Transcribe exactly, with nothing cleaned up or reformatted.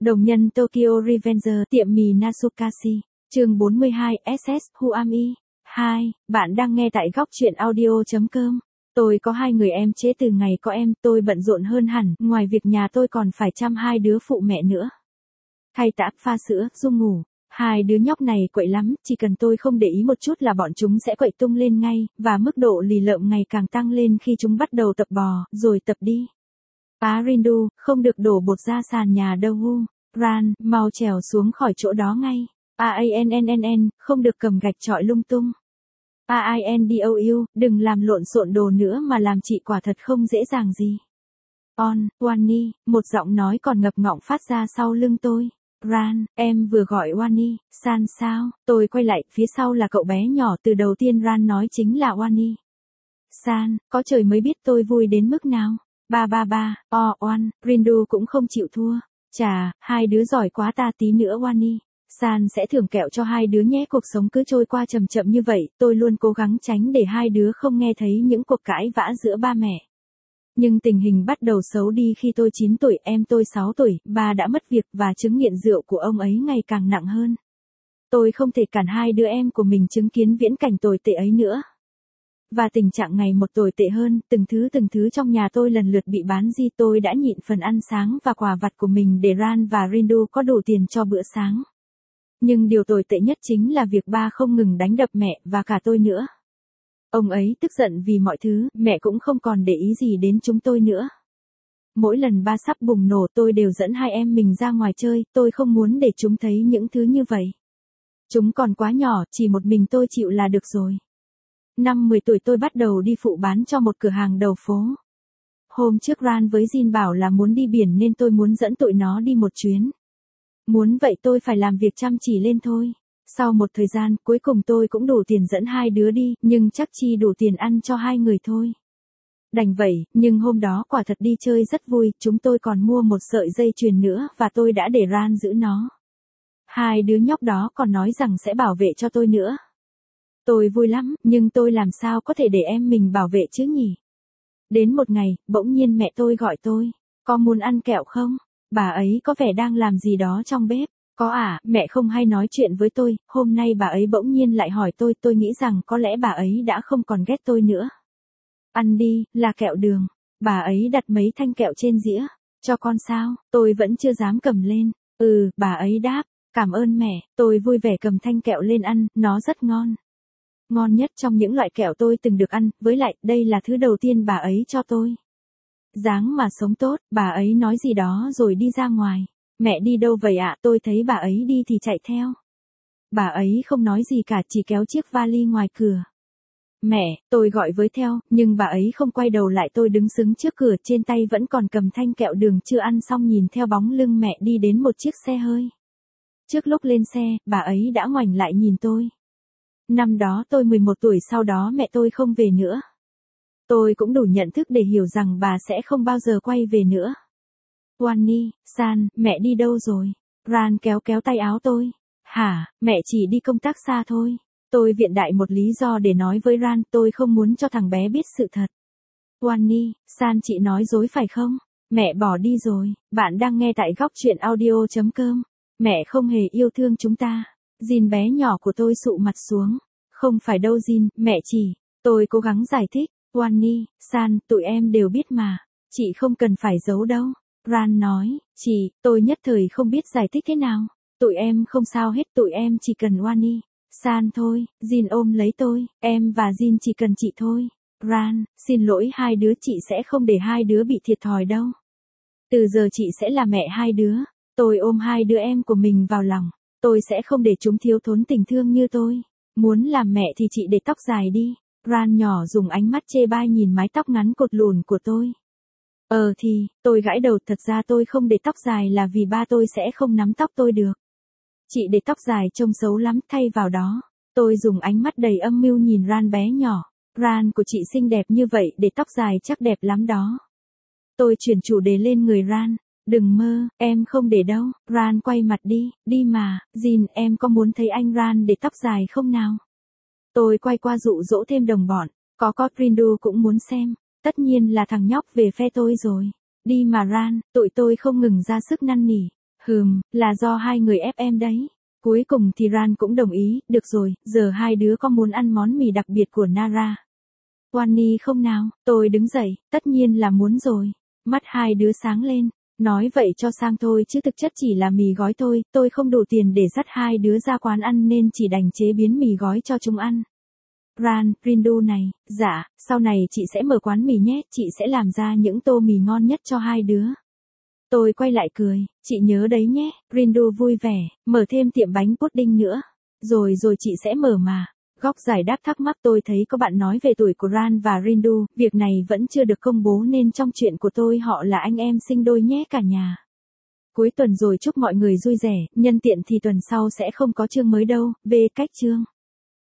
Đồng nhân Tokyo Revenger tiệm mì Natsukashi, chương bốn mươi hai ét ét Who Am I? hai, bạn đang nghe tại góc truyện audio.com. Tôi có hai người em chế từ ngày có em, tôi bận rộn hơn hẳn, ngoài việc nhà tôi còn phải chăm hai đứa phụ mẹ nữa. Thay tã, pha sữa, dung ngủ. Hai đứa nhóc này quậy lắm, chỉ cần tôi không để ý một chút là bọn chúng sẽ quậy tung lên ngay, và mức độ lì lợm ngày càng tăng lên khi chúng bắt đầu tập bò, rồi tập đi. Á Rindu, không được đổ bột ra sàn nhà đâu hu. Ran, mau trèo xuống khỏi chỗ đó ngay. A N N N N, không được cầm gạch chọi lung tung. A I N D O U, đừng làm lộn xộn đồ nữa mà làm chị quả thật không dễ dàng gì. On, Wani, một giọng nói còn ngập ngọng phát ra sau lưng tôi. Ran, em vừa gọi Wani, San sao? Tôi quay lại, phía sau là cậu bé nhỏ, từ đầu tiên Ran nói chính là Wani. San, có trời mới biết tôi vui đến mức nào. Ba ba ba, o oan, Rindu cũng không chịu thua. Chà, hai đứa giỏi quá, ta tí nữa Wani. San sẽ thưởng kẹo cho hai đứa nhé. Cuộc sống cứ trôi qua chậm chậm như vậy, tôi luôn cố gắng tránh để hai đứa không nghe thấy những cuộc cãi vã giữa ba mẹ. Nhưng tình hình bắt đầu xấu đi khi tôi chín tuổi, em tôi sáu tuổi, ba đã mất việc và chứng nghiện rượu của ông ấy ngày càng nặng hơn. Tôi không thể cản hai đứa em của mình chứng kiến viễn cảnh tồi tệ ấy nữa. Và tình trạng ngày một tồi tệ hơn, từng thứ từng thứ trong nhà tôi lần lượt bị bán di. Tôi đã nhịn phần ăn sáng và quà vặt của mình để Ran và Rindu có đủ tiền cho bữa sáng. Nhưng điều tồi tệ nhất chính là việc ba không ngừng đánh đập mẹ và cả tôi nữa. Ông ấy tức giận vì mọi thứ, mẹ cũng không còn để ý gì đến chúng tôi nữa. Mỗi lần ba sắp bùng nổ tôi đều dẫn hai em mình ra ngoài chơi, tôi không muốn để chúng thấy những thứ như vậy. Chúng còn quá nhỏ, chỉ một mình tôi chịu là được rồi. Năm mười tuổi tôi bắt đầu đi phụ bán cho một cửa hàng đầu phố. Hôm trước Ran với Jin bảo là muốn đi biển nên tôi muốn dẫn tụi nó đi một chuyến. Muốn vậy tôi phải làm việc chăm chỉ lên thôi. Sau một thời gian, cuối cùng tôi cũng đủ tiền dẫn hai đứa đi, nhưng chắc chi đủ tiền ăn cho hai người thôi. Đành vậy, nhưng hôm đó quả thật đi chơi rất vui, chúng tôi còn mua một sợi dây chuyền nữa và tôi đã để Ran giữ nó. Hai đứa nhóc đó còn nói rằng sẽ bảo vệ cho tôi nữa. Tôi vui lắm, nhưng tôi làm sao có thể để em mình bảo vệ chứ nhỉ? Đến một ngày, bỗng nhiên mẹ tôi gọi tôi. Có muốn ăn kẹo không? Bà ấy có vẻ đang làm gì đó trong bếp. Có à, mẹ không hay nói chuyện với tôi, hôm nay bà ấy bỗng nhiên lại hỏi tôi, tôi nghĩ rằng có lẽ bà ấy đã không còn ghét tôi nữa. Ăn đi, là kẹo đường. Bà ấy đặt mấy thanh kẹo trên dĩa. Cho con sao? Tôi vẫn chưa dám cầm lên. Ừ, bà ấy đáp. Cảm ơn mẹ, tôi vui vẻ cầm thanh kẹo lên ăn, nó rất ngon. Ngon nhất trong những loại kẹo tôi từng được ăn, với lại, đây là thứ đầu tiên bà ấy cho tôi. Dáng mà sống tốt, bà ấy nói gì đó rồi đi ra ngoài. Mẹ đi đâu vậy ạ? Tôi thấy bà ấy đi thì chạy theo. Bà ấy không nói gì cả, chỉ kéo chiếc vali ngoài cửa. Mẹ, tôi gọi với theo, nhưng bà ấy không quay đầu lại. Tôi đứng sững trước cửa, trên tay vẫn còn cầm thanh kẹo đường chưa ăn xong, nhìn theo bóng lưng mẹ đi đến một chiếc xe hơi. Trước lúc lên xe, bà ấy đã ngoảnh lại nhìn tôi. Năm đó tôi mười một tuổi, sau đó mẹ tôi không về nữa. Tôi cũng đủ nhận thức để hiểu rằng bà sẽ không bao giờ quay về nữa. Wani, San, mẹ đi đâu rồi? Ran kéo kéo tay áo tôi. Hả, mẹ chỉ đi công tác xa thôi. Tôi viện đại một lý do để nói với Ran, tôi không muốn cho thằng bé biết sự thật. Wani, San, chị nói dối phải không? Mẹ bỏ đi rồi. Bạn đang nghe tại góc truyện audio.com. Mẹ không hề yêu thương chúng ta. Jin bé nhỏ của tôi sụ mặt xuống. Không phải đâu Jin, mẹ chỉ. Tôi cố gắng giải thích. Wani, San, tụi em đều biết mà. Chị không cần phải giấu đâu. Ran nói, chị, tôi nhất thời không biết giải thích thế nào. Tụi em không sao hết, tụi em chỉ cần Wani, San thôi. Jin ôm lấy tôi, em và Jin chỉ cần chị thôi. Ran, xin lỗi hai đứa, chị sẽ không để hai đứa bị thiệt thòi đâu. Từ giờ chị sẽ là mẹ hai đứa. Tôi ôm hai đứa em của mình vào lòng. Tôi sẽ không để chúng thiếu thốn tình thương như tôi. Muốn làm mẹ thì chị để tóc dài đi. Ran nhỏ dùng ánh mắt chê bai nhìn mái tóc ngắn cột lùn của tôi. Ờ thì, tôi gãi đầu, thật ra tôi không để tóc dài là vì ba tôi sẽ không nắm tóc tôi được. Chị để tóc dài trông xấu lắm, thay vào đó. Tôi dùng ánh mắt đầy âm mưu nhìn Ran bé nhỏ. Ran của chị xinh đẹp như vậy, để tóc dài chắc đẹp lắm đó. Tôi chuyển chủ đề lên người Ran. Đừng mơ, em không để đâu. Ran quay mặt đi, đi mà. Jin, em có muốn thấy anh Ran để tóc dài không nào? Tôi quay qua dụ dỗ thêm đồng bọn. Có có, Rindu cũng muốn xem. Tất nhiên là thằng nhóc về phe tôi rồi. Đi mà Ran, tụi tôi không ngừng ra sức năn nỉ. Hừm, là do hai người ép em đấy. Cuối cùng thì Ran cũng đồng ý, được rồi, giờ hai đứa có muốn ăn món mì đặc biệt của Nara Wani không nào? Tôi đứng dậy, tất nhiên là muốn rồi. Mắt hai đứa sáng lên, nói vậy cho sang thôi chứ thực chất chỉ là mì gói thôi, tôi không đủ tiền để dắt hai đứa ra quán ăn nên chỉ đành chế biến mì gói cho chúng ăn. Ran, Rindu này, dạ, sau này chị sẽ mở quán mì nhé, chị sẽ làm ra những tô mì ngon nhất cho hai đứa. Tôi quay lại cười, chị nhớ đấy nhé, Rindu vui vẻ, mở thêm tiệm bánh pudding nữa. Rồi rồi chị sẽ mở mà. Góc giải đáp thắc mắc tôi thấy có bạn nói về tuổi của Ran và Rindu, việc này vẫn chưa được công bố nên trong chuyện của tôi họ là anh em sinh đôi nhé cả nhà. Cuối tuần rồi chúc mọi người vui vẻ, nhân tiện thì tuần sau sẽ không có chương mới đâu, về cách chương.